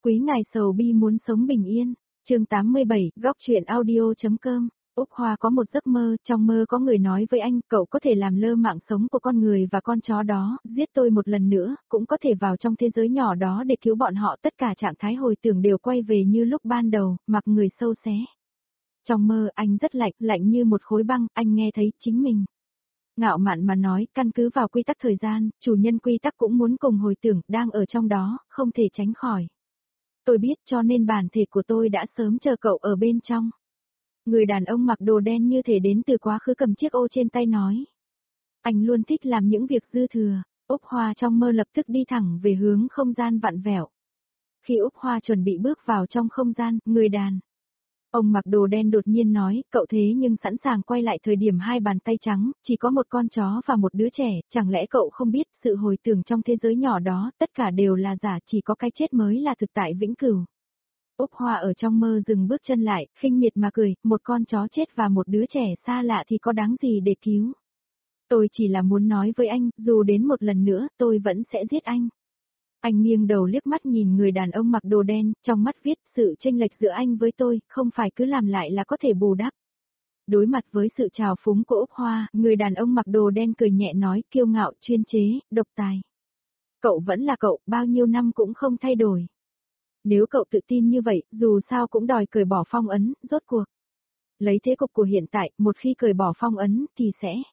Quý ngài sầu bi muốn sống bình yên. Chương 87, góc truyện audio.com. Úc Hoa có một giấc mơ, trong mơ có người nói với anh, cậu có thể làm lơ mạng sống của con người và con chó đó, giết tôi một lần nữa, cũng có thể vào trong thế giới nhỏ đó để cứu bọn họ, tất cả trạng thái hồi tưởng đều quay về như lúc ban đầu, mặc người sâu xé. Trong mơ anh rất lạnh, lạnh như một khối băng, anh nghe thấy chính mình ngạo mạn mà nói, căn cứ vào quy tắc thời gian, chủ nhân quy tắc cũng muốn cùng hồi tưởng, đang ở trong đó, không thể tránh khỏi. Tôi biết cho nên bản thể của tôi đã sớm chờ cậu ở bên trong. Người đàn ông mặc đồ đen như thể đến từ quá khứ cầm chiếc ô trên tay nói. Anh luôn thích làm những việc dư thừa. Úc Hoa trong mơ lập tức đi thẳng về hướng không gian vặn vẹo. Khi Úc Hoa chuẩn bị bước vào trong không gian, người đàn ông mặc đồ đen đột nhiên nói, cậu thế nhưng sẵn sàng quay lại thời điểm hai bàn tay trắng, chỉ có một con chó và một đứa trẻ, chẳng lẽ cậu không biết sự hồi tưởng trong thế giới nhỏ đó, tất cả đều là giả, chỉ có cái chết mới là thực tại vĩnh cửu. Úc Hoa ở trong mơ dừng bước chân lại, khinh miệt mà cười, một con chó chết và một đứa trẻ xa lạ thì có đáng gì để cứu. Tôi chỉ là muốn nói với anh, dù đến một lần nữa, tôi vẫn sẽ giết anh. Anh nghiêng đầu liếc mắt nhìn người đàn ông mặc đồ đen, trong mắt viết sự chênh lệch giữa anh với tôi, không phải cứ làm lại là có thể bù đắp. Đối mặt với sự trào phúng của Úc Hoa, người đàn ông mặc đồ đen cười nhẹ nói, kiêu ngạo, chuyên chế, độc tài. Cậu vẫn là cậu, bao nhiêu năm cũng không thay đổi. Nếu cậu tự tin như vậy, dù sao cũng đòi cởi bỏ phong ấn, rốt cuộc. Lấy thế cục của hiện tại, một khi cởi bỏ phong ấn, thì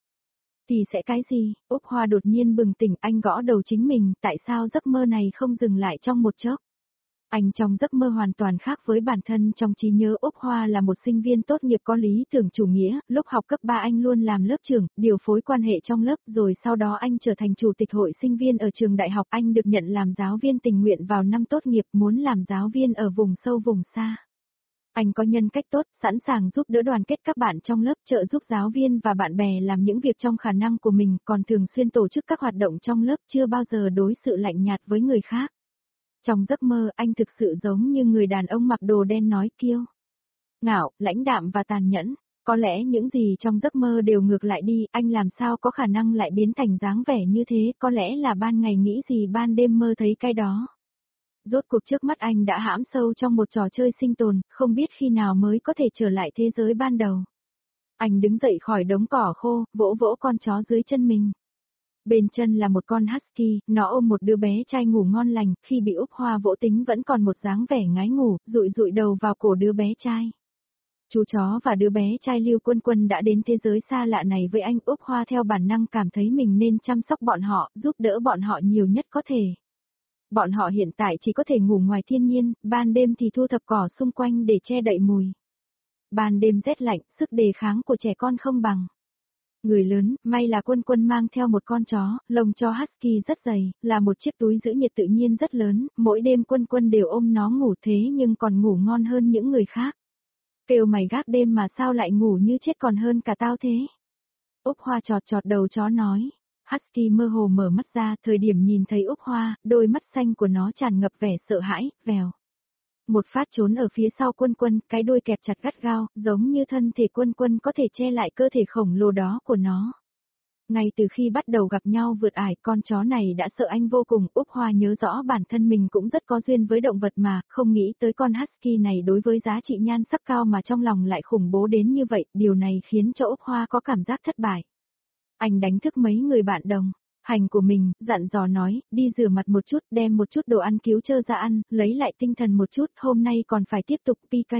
sẽ cái gì? Úc Hoa đột nhiên bừng tỉnh, anh gõ đầu chính mình, tại sao giấc mơ này không dừng lại trong một chốc? Anh trong giấc mơ hoàn toàn khác với bản thân, trong trí nhớ Úc Hoa là một sinh viên tốt nghiệp có lý tưởng chủ nghĩa, lúc học cấp 3 anh luôn làm lớp trưởng, điều phối quan hệ trong lớp, rồi sau đó anh trở thành chủ tịch hội sinh viên ở trường đại học, anh được nhận làm giáo viên tình nguyện vào năm tốt nghiệp, muốn làm giáo viên ở vùng sâu vùng xa. Anh có nhân cách tốt, sẵn sàng giúp đỡ đoàn kết các bạn trong lớp, trợ giúp giáo viên và bạn bè làm những việc trong khả năng của mình, còn thường xuyên tổ chức các hoạt động trong lớp, chưa bao giờ đối xử lạnh nhạt với người khác. Trong giấc mơ, anh thực sự giống như người đàn ông mặc đồ đen nói, kiêu ngạo, lãnh đạm và tàn nhẫn. Có lẽ những gì trong giấc mơ đều ngược lại đi, anh làm sao có khả năng lại biến thành dáng vẻ như thế, có lẽ là ban ngày nghĩ gì ban đêm mơ thấy cái đó. Rốt cuộc trước mắt anh đã hãm sâu trong một trò chơi sinh tồn, không biết khi nào mới có thể trở lại thế giới ban đầu. Anh đứng dậy khỏi đống cỏ khô, vỗ vỗ con chó dưới chân mình. Bên chân là một con husky, nó ôm một đứa bé trai ngủ ngon lành, khi bị Úc Hoa vỗ tính vẫn còn một dáng vẻ ngái ngủ, dụi dụi đầu vào cổ đứa bé trai. Chú chó và đứa bé trai Lưu Quân Quân đã đến thế giới xa lạ này với anh. Úc Hoa theo bản năng cảm thấy mình nên chăm sóc bọn họ, giúp đỡ bọn họ nhiều nhất có thể. Bọn họ hiện tại chỉ có thể ngủ ngoài thiên nhiên, ban đêm thì thu thập cỏ xung quanh để che đậy mùi. Ban đêm rét lạnh, sức đề kháng của trẻ con không bằng người lớn, may là Quân Quân mang theo một con chó, lông chó husky rất dày, là một chiếc túi giữ nhiệt tự nhiên rất lớn, mỗi đêm Quân Quân đều ôm nó ngủ thế nhưng còn ngủ ngon hơn những người khác. Kêu mày gác đêm mà sao lại ngủ như chết còn hơn cả tao thế? Úc Hoa chọt chọt đầu chó nói. Husky mơ hồ mở mắt ra, thời điểm nhìn thấy Úc Hoa, đôi mắt xanh của nó tràn ngập vẻ sợ hãi, vèo. Một phát trốn ở phía sau Quân Quân, cái đuôi kẹp chặt gắt gao, giống như thân thể Quân Quân có thể che lại cơ thể khổng lồ đó của nó. Ngay từ khi bắt đầu gặp nhau vượt ải, con chó này đã sợ anh vô cùng. Úc Hoa nhớ rõ bản thân mình cũng rất có duyên với động vật mà, không nghĩ tới con husky này đối với giá trị nhan sắc cao mà trong lòng lại khủng bố đến như vậy, điều này khiến cho Úc Hoa có cảm giác thất bại. Anh đánh thức mấy người bạn đồng hành của mình, dặn dò nói, đi rửa mặt một chút, đem một chút đồ ăn cứu trơ ra ăn, lấy lại tinh thần một chút, hôm nay còn phải tiếp tục PK.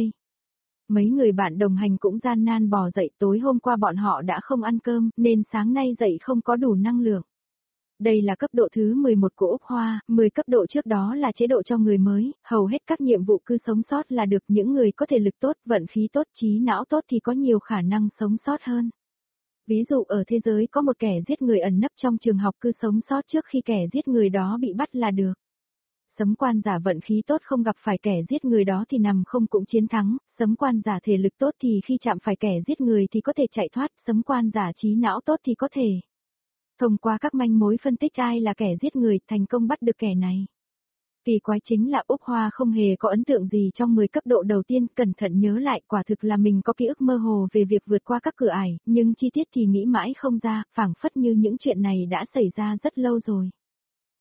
Mấy người bạn đồng hành cũng gian nan bò dậy, tối hôm qua bọn họ đã không ăn cơm, nên sáng nay dậy không có đủ năng lượng. Đây là cấp độ thứ 11 của Úc Hoa, 10 cấp độ trước đó là chế độ cho người mới, hầu hết các nhiệm vụ cứ sống sót là được, những người có thể lực tốt, vận khí tốt, trí não tốt thì có nhiều khả năng sống sót hơn. Ví dụ ở thế giới có một kẻ giết người ẩn nấp trong trường học, cứ sống sót trước khi kẻ giết người đó bị bắt là được. Sấm quan giả vận khí tốt không gặp phải kẻ giết người đó thì nằm không cũng chiến thắng, sấm quan giả thể lực tốt thì khi chạm phải kẻ giết người thì có thể chạy thoát, sấm quan giả trí não tốt thì có thể thông qua các manh mối phân tích ai là kẻ giết người, thành công bắt được kẻ này. Kỳ quái chính là Úc Hoa không hề có ấn tượng gì trong 10 cấp độ đầu tiên, cẩn thận nhớ lại, quả thực là mình có ký ức mơ hồ về việc vượt qua các cửa ải, nhưng chi tiết thì nghĩ mãi không ra, phảng phất như những chuyện này đã xảy ra rất lâu rồi.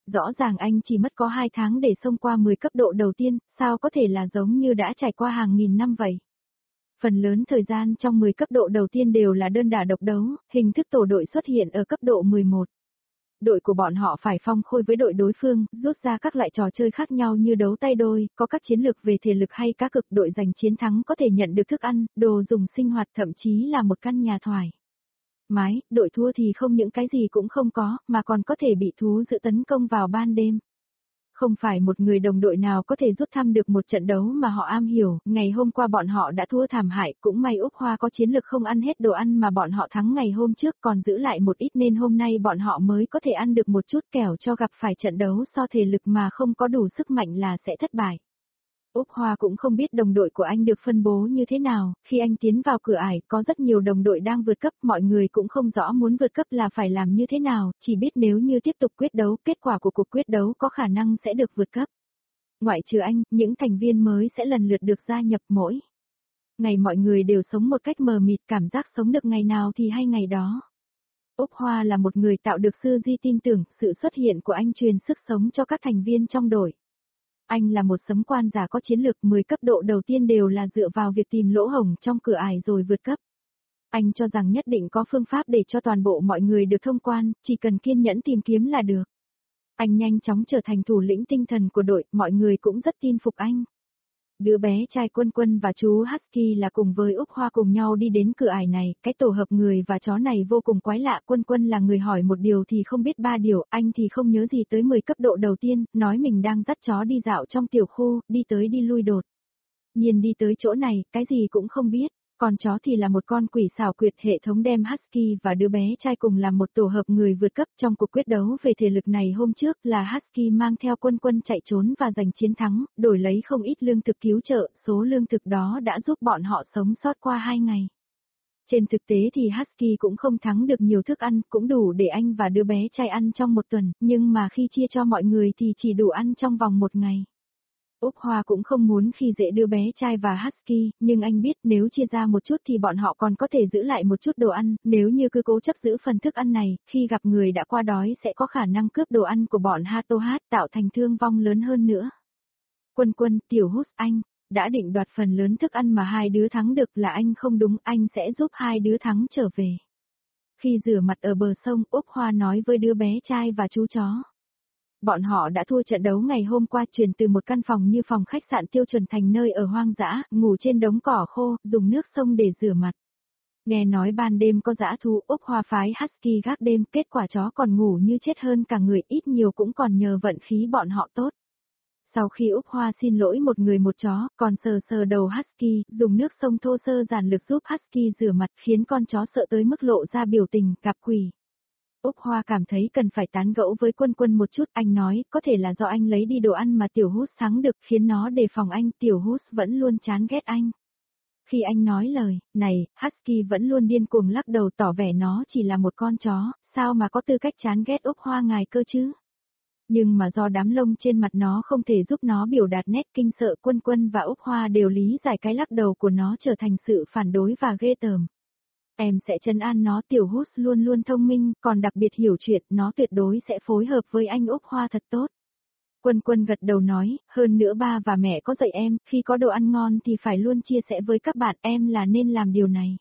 Rõ ràng anh chỉ mất có 2 tháng để xông qua 10 cấp độ đầu tiên, sao có thể là giống như đã trải qua hàng nghìn năm vậy? Phần lớn thời gian trong 10 cấp độ đầu tiên đều là đơn đả độc đấu, hình thức tổ đội xuất hiện ở cấp độ 11. Đội của bọn họ phải phong khôi với đội đối phương, rút ra các loại trò chơi khác nhau như đấu tay đôi, có các chiến lược về thể lực hay cá cực, đội giành chiến thắng có thể nhận được thức ăn, đồ dùng sinh hoạt, thậm chí là một căn nhà thoải mái, đội thua thì không những cái gì cũng không có, mà còn có thể bị thú dữ tấn công vào ban đêm. Không phải một người đồng đội nào có thể rút thăm được một trận đấu mà họ am hiểu, ngày hôm qua bọn họ đã thua thảm hại, cũng may Úc Hoa có chiến lược không ăn hết đồ ăn mà bọn họ thắng ngày hôm trước, còn giữ lại một ít nên hôm nay bọn họ mới có thể ăn được một chút, kẻo cho gặp phải trận đấu so thể lực mà không có đủ sức mạnh là sẽ thất bại. Úc Hoa cũng không biết đồng đội của anh được phân bố như thế nào, khi anh tiến vào cửa ải có rất nhiều đồng đội đang vượt cấp, mọi người cũng không rõ muốn vượt cấp là phải làm như thế nào, chỉ biết nếu như tiếp tục quyết đấu, kết quả của cuộc quyết đấu có khả năng sẽ được vượt cấp. Ngoại trừ anh, những thành viên mới sẽ lần lượt được gia nhập mỗi ngày, mọi người đều sống một cách mờ mịt, cảm giác sống được ngày nào thì hay ngày đó. Úc Hoa là một người tạo được Sư Di tin tưởng, sự xuất hiện của anh truyền sức sống cho các thành viên trong đội. Anh là một sấm quan giả có chiến lược, 10 cấp độ đầu tiên đều là dựa vào việc tìm lỗ hổng trong cửa ải rồi vượt cấp. Anh cho rằng nhất định có phương pháp để cho toàn bộ mọi người được thông quan, chỉ cần kiên nhẫn tìm kiếm là được. Anh nhanh chóng trở thành thủ lĩnh tinh thần của đội, mọi người cũng rất tin phục anh. Đứa bé trai Quân Quân và chú Husky là cùng với Úc Hoa cùng nhau đi đến cửa ải này, cái tổ hợp người và chó này vô cùng quái lạ, Quân Quân là người hỏi một điều thì không biết 3 điều, anh thì không nhớ gì tới 10 cấp độ đầu tiên, nói mình đang dắt chó đi dạo trong tiểu khu, đi tới đi lui đột nhiên đi tới chỗ này, cái gì cũng không biết. Còn chó thì là một con quỷ xảo quyệt, hệ thống đem Husky và đứa bé trai cùng làm một tổ hợp người vượt cấp trong cuộc quyết đấu về thể lực này hôm trước là Husky mang theo Quân Quân chạy trốn và giành chiến thắng, đổi lấy không ít lương thực cứu trợ, số lương thực đó đã giúp bọn họ sống sót qua 2 ngày. Trên thực tế thì Husky cũng không thắng được nhiều thức ăn, cũng đủ để anh và đứa bé trai ăn trong một tuần, nhưng mà khi chia cho mọi người thì chỉ đủ ăn trong vòng một ngày. Úc Hoa cũng không muốn khi dễ đứa bé trai và Husky, nhưng anh biết nếu chia ra một chút thì bọn họ còn có thể giữ lại một chút đồ ăn, nếu như cứ cố chấp giữ phần thức ăn này, khi gặp người đã qua đói sẽ có khả năng cướp đồ ăn của bọn Hatohat, tạo thành thương vong lớn hơn nữa. Quân Quân, Tiểu Hút, anh đã định đoạt phần lớn thức ăn mà hai đứa thắng được, là anh không đúng, anh sẽ giúp hai đứa thắng trở về. Khi rửa mặt ở bờ sông, Úc Hoa nói với đứa bé trai và chú chó. Bọn họ đã thua trận đấu ngày hôm qua, chuyển từ một căn phòng như phòng khách sạn tiêu chuẩn thành nơi ở hoang dã, ngủ trên đống cỏ khô, dùng nước sông để rửa mặt. Nghe nói ban đêm có dã thú, Úc Hoa phái Husky gác đêm, kết quả chó còn ngủ như chết hơn cả người, ít nhiều cũng còn nhờ vận khí bọn họ tốt. Sau khi Úc Hoa xin lỗi một người một chó, còn sờ sờ đầu Husky, dùng nước sông thô sơ giản lược giúp Husky rửa mặt, khiến con chó sợ tới mức lộ ra biểu tình gặp quỷ. Úc Hoa cảm thấy cần phải tán gẫu với Quân Quân một chút, anh nói, có thể là do anh lấy đi đồ ăn mà Tiểu Hút thắng được, khiến nó đề phòng anh, Tiểu Hút vẫn luôn chán ghét anh. Khi anh nói lời này, Husky vẫn luôn điên cuồng lắc đầu, tỏ vẻ nó chỉ là một con chó, sao mà có tư cách chán ghét Úc Hoa ngài cơ chứ. Nhưng mà do đám lông trên mặt nó không thể giúp nó biểu đạt nét kinh sợ, Quân Quân và Úc Hoa đều lý giải cái lắc đầu của nó trở thành sự phản đối và ghê tởm. Em sẽ trấn an nó, Tiểu Hút luôn luôn thông minh, còn đặc biệt hiểu chuyện, nó tuyệt đối sẽ phối hợp với anh Úc Hoa thật tốt. Quân Quân gật đầu nói, hơn nữa ba và mẹ có dạy em, khi có đồ ăn ngon thì phải luôn chia sẻ với các bạn, em là nên làm điều này.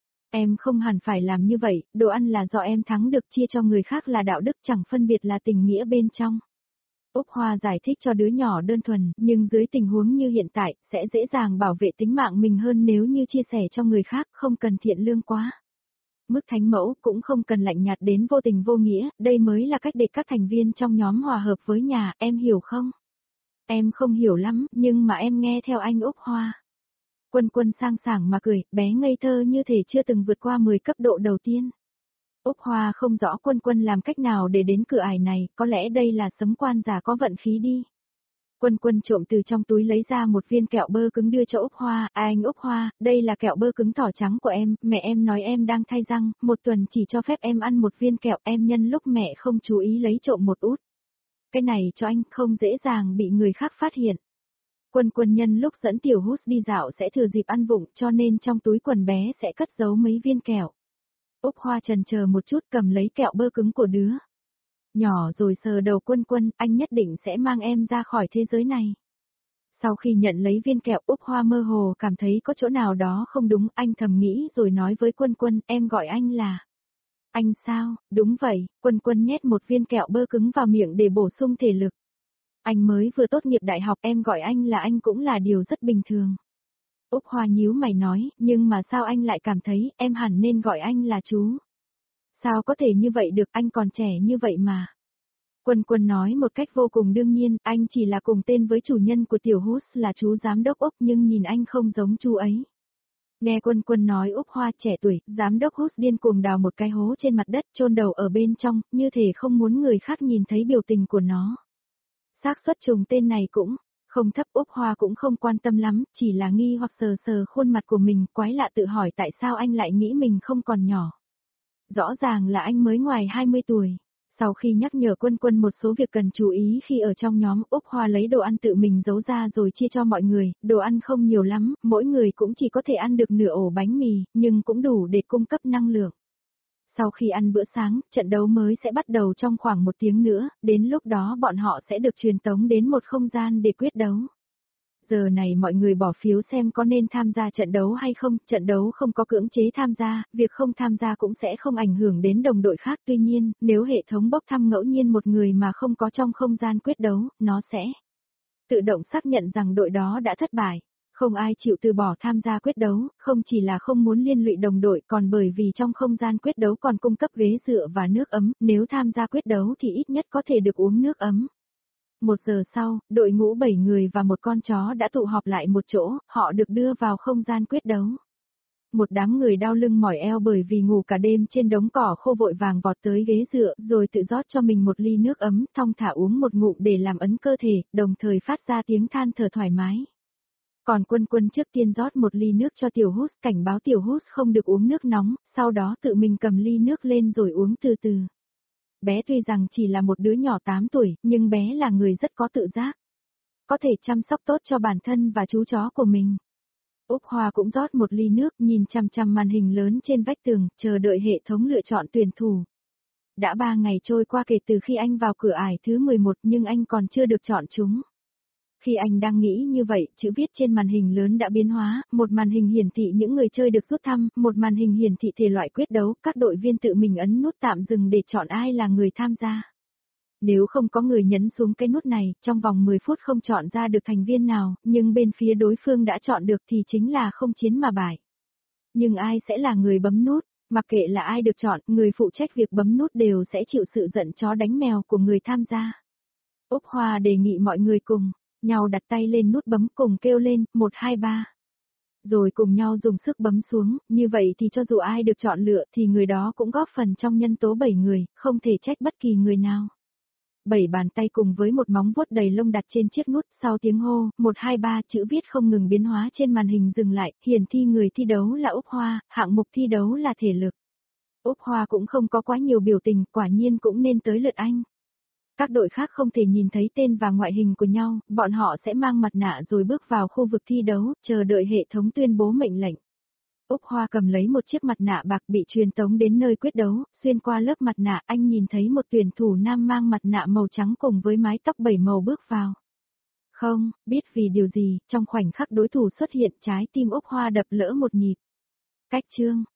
Em không hẳn phải làm như vậy, đồ ăn là do em thắng được, chia cho người khác là đạo đức, chẳng phân biệt là tình nghĩa bên trong. Úc Hoa giải thích cho đứa nhỏ đơn thuần, nhưng dưới tình huống như hiện tại, sẽ dễ dàng bảo vệ tính mạng mình hơn nếu như chia sẻ cho người khác, không cần thiện lương quá. Mức thánh mẫu cũng không cần lạnh nhạt đến vô tình vô nghĩa, đây mới là cách để các thành viên trong nhóm hòa hợp với nhà, em hiểu không? Em không hiểu lắm, nhưng mà em nghe theo anh Úc Hoa. Quân Quân sang sảng mà cười, bé ngây thơ như thể chưa từng vượt qua 10 cấp độ đầu tiên. Úc Hoa không rõ Quân Quân làm cách nào để đến cửa ải này, có lẽ đây là sấm quan giả có vận khí đi. Quân Quân trộm từ trong túi lấy ra một viên kẹo bơ cứng đưa cho Úc Hoa, anh Úc Hoa, đây là kẹo bơ cứng thỏ trắng của em, mẹ em nói em đang thay răng, một tuần chỉ cho phép em ăn một viên kẹo, em nhân lúc mẹ không chú ý lấy trộm một út. Cái này cho anh, không dễ dàng bị người khác phát hiện. Quân Quân nhân lúc dẫn Tiểu Hút đi dạo sẽ thừa dịp ăn vụng, cho nên trong túi quần bé sẽ cất giấu mấy viên kẹo. Úc Hoa chần chờ một chút, cầm lấy kẹo bơ cứng của đứa Nhỏ rồi sờ đầu Quân Quân, anh nhất định sẽ mang em ra khỏi thế giới này. Sau khi nhận lấy viên kẹo, Úc Hoa mơ hồ cảm thấy có chỗ nào đó không đúng, anh thầm nghĩ rồi nói với Quân Quân, em gọi anh là... Anh sao, đúng vậy, Quân Quân nhét một viên kẹo bơ cứng vào miệng để bổ sung thể lực. Anh mới vừa tốt nghiệp đại học, em gọi anh là anh cũng là điều rất bình thường. Úc Hoa nhíu mày nói, nhưng mà sao anh lại cảm thấy em hẳn nên gọi anh là chú? Sao có thể như vậy được, anh còn trẻ như vậy mà. Quân Quân nói một cách vô cùng đương nhiên, anh chỉ là cùng tên với chủ nhân của tiểu Hút là chú giám đốc Úc nhưng nhìn anh không giống chú ấy. Nghe Quân Quân nói Úc Hoa trẻ tuổi, giám đốc Hút điên cuồng đào một cái hố trên mặt đất chôn đầu ở bên trong, như thể không muốn người khác nhìn thấy biểu tình của nó. Xác suất trùng tên này cũng không thấp, Úc Hoa cũng không quan tâm lắm, chỉ là nghi hoặc sờ sờ khuôn mặt của mình, quái lạ tự hỏi tại sao anh lại nghĩ mình không còn nhỏ. Rõ ràng là anh mới ngoài 20 tuổi. Sau khi nhắc nhở Quân Quân một số việc cần chú ý khi ở trong nhóm, Úc Hoa lấy đồ ăn tự mình giấu ra rồi chia cho mọi người, đồ ăn không nhiều lắm, mỗi người cũng chỉ có thể ăn được nửa ổ bánh mì, nhưng cũng đủ để cung cấp năng lượng. Sau khi ăn bữa sáng, trận đấu mới sẽ bắt đầu trong khoảng 1 tiếng nữa, đến lúc đó bọn họ sẽ được truyền tống đến một không gian để quyết đấu. Giờ này mọi người bỏ phiếu xem có nên tham gia trận đấu hay không, trận đấu không có cưỡng chế tham gia, việc không tham gia cũng sẽ không ảnh hưởng đến đồng đội khác. Tuy nhiên, nếu hệ thống bốc thăm ngẫu nhiên một người mà không có trong không gian quyết đấu, nó sẽ tự động xác nhận rằng đội đó đã thất bại. Không ai chịu từ bỏ tham gia quyết đấu, không chỉ là không muốn liên lụy đồng đội còn bởi vì trong không gian quyết đấu còn cung cấp ghế dựa và nước ấm, nếu tham gia quyết đấu thì ít nhất có thể được uống nước ấm. 1 giờ sau, đội ngũ 7 người và một con chó đã tụ họp lại một chỗ, họ được đưa vào không gian quyết đấu. Một đám người đau lưng mỏi eo bởi vì ngủ cả đêm trên đống cỏ khô vội vàng vọt tới ghế dựa rồi tự rót cho mình một ly nước ấm, thong thả uống một ngụm để làm ấm cơ thể, đồng thời phát ra tiếng than thở thoải mái. Còn Quân Quân trước tiên rót một ly nước cho tiểu Hút, cảnh báo tiểu Hút không được uống nước nóng, sau đó tự mình cầm ly nước lên rồi uống từ từ. Bé tuy rằng chỉ là một đứa nhỏ 8 tuổi, nhưng bé là người rất có tự giác. Có thể chăm sóc tốt cho bản thân và chú chó của mình. Úc Hoa cũng rót một ly nước, nhìn chằm chằm màn hình lớn trên vách tường, chờ đợi hệ thống lựa chọn tuyển thủ. Đã 3 ngày trôi qua kể từ khi anh vào cửa ải thứ 11 nhưng anh còn chưa được chọn chúng. Khi anh đang nghĩ như vậy, chữ viết trên màn hình lớn đã biến hóa, một màn hình hiển thị những người chơi được rút thăm, một màn hình hiển thị thể loại quyết đấu, các đội viên tự mình ấn nút tạm dừng để chọn ai là người tham gia. Nếu không có người nhấn xuống cái nút này, trong vòng 10 phút không chọn ra được thành viên nào, nhưng bên phía đối phương đã chọn được thì chính là không chiến mà bại. Nhưng ai sẽ là người bấm nút? Mặc kệ là ai được chọn, người phụ trách việc bấm nút đều sẽ chịu sự giận chó đánh mèo của người tham gia. Úc Hoa đề nghị mọi người cùng nhau đặt tay lên nút bấm cùng kêu lên, 1 2 3. Rồi cùng nhau dùng sức bấm xuống, như vậy thì cho dù ai được chọn lựa thì người đó cũng góp phần trong nhân tố 7 người, không thể trách bất kỳ người nào. 7 bàn tay cùng với một móng vuốt đầy lông đặt trên chiếc nút, sau tiếng hô, 1 2 3 chữ viết không ngừng biến hóa trên màn hình dừng lại, hiển thị người thi đấu là Úc Hoa, hạng mục thi đấu là thể lực. Úc Hoa cũng không có quá nhiều biểu tình, quả nhiên cũng nên tới lượt anh. Các đội khác không thể nhìn thấy tên và ngoại hình của nhau, bọn họ sẽ mang mặt nạ rồi bước vào khu vực thi đấu, chờ đợi hệ thống tuyên bố mệnh lệnh. Úc Hoa cầm lấy một chiếc mặt nạ bạc bị truyền tống đến nơi quyết đấu, xuyên qua lớp mặt nạ anh nhìn thấy một tuyển thủ nam mang mặt nạ màu trắng cùng với mái tóc 7 màu bước vào. Không, biết vì điều gì, trong khoảnh khắc đối thủ xuất hiện trái tim Úc Hoa đập lỡ một nhịp. Cách chương